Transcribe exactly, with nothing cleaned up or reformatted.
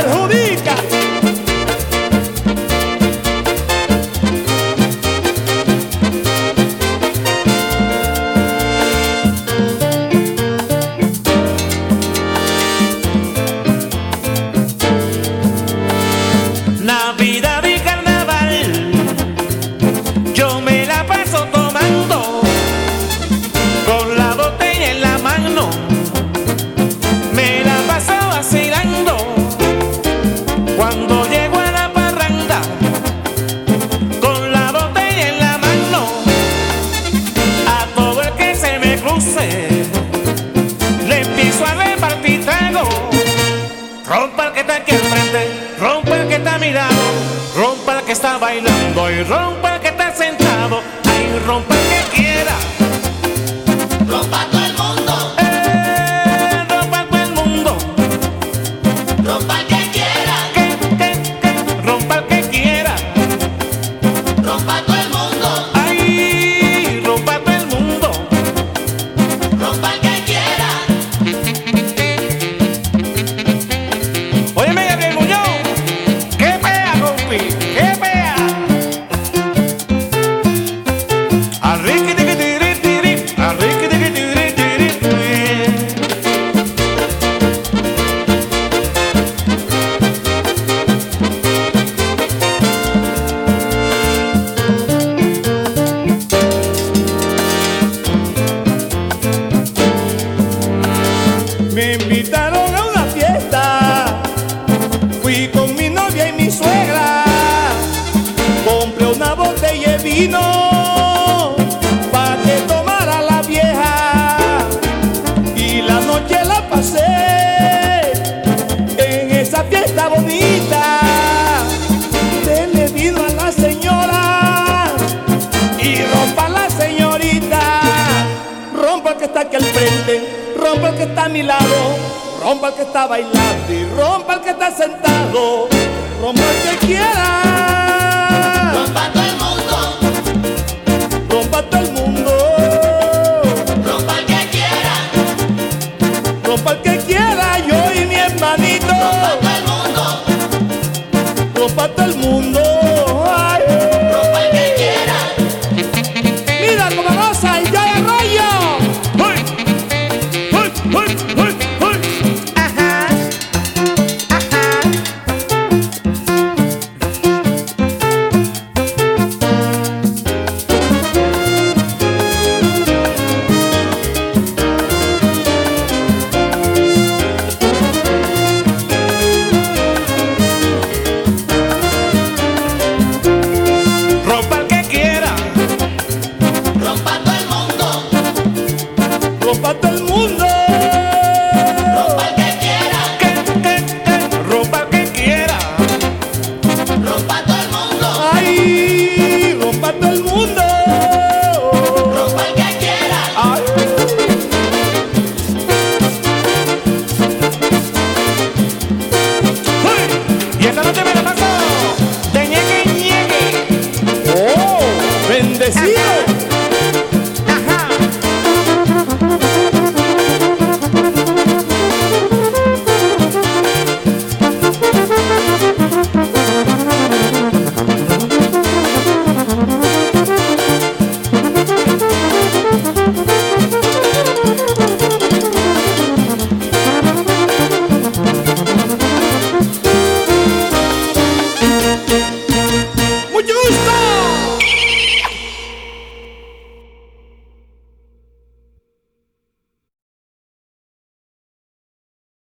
perjudica. Navidad y carnaval, yo me la paso tomando, con la botella en la mano, me la paso vacilando. Cuando llego a la parranda, con la botella en la mano, a todo el que se me cruce, le empiezo a repartir trago. Rompa el que está aquí al frente, rompa el que está mirado, rompa el que está bailando y rompa el que está sentado. Ay, rompa el que quiera, Rompa todo el mundo, eh, rompa todo el mundo, rompa el que quiera, que, que, que, rompa el que quiera. rompa todo el mundo, Ay, rompa todo el mundo. rompa el que quiera. Óyeme, Gabriel Muñoz, qué pea, compi, qué pea. Arriqui, tiqui, tiri, tiri, arriqui, tiqui, tiri, tiri, tiri. Me invitaron a una fiesta, fui con mi novia y mi suegra, compré una botella de vino pa' que tomara la vieja, y la noche la pasé en esa fiesta bonita. Dele vino a la señora y rompa a la señorita, rompa el que está aquí al frente, rompa el que está a mi lado, rompa el que está bailando y rompa el que está sentado, rompa el que quiera, Rompa todo el mundo, rompa todo el mundo, rompa el que quiera, rompa el que quiera, yo y mi hermanito, rompa todo el mundo, rompa todo el mundo. Ay, rompa el que quiera. mira cómo goza y yo arroyo. ¡Uy! ¡Uy! ¡Uy! ¡Uy! ¡Uy! Ajá, ajá. Rompa el que quiera, Rompa todo el mundo, Rompa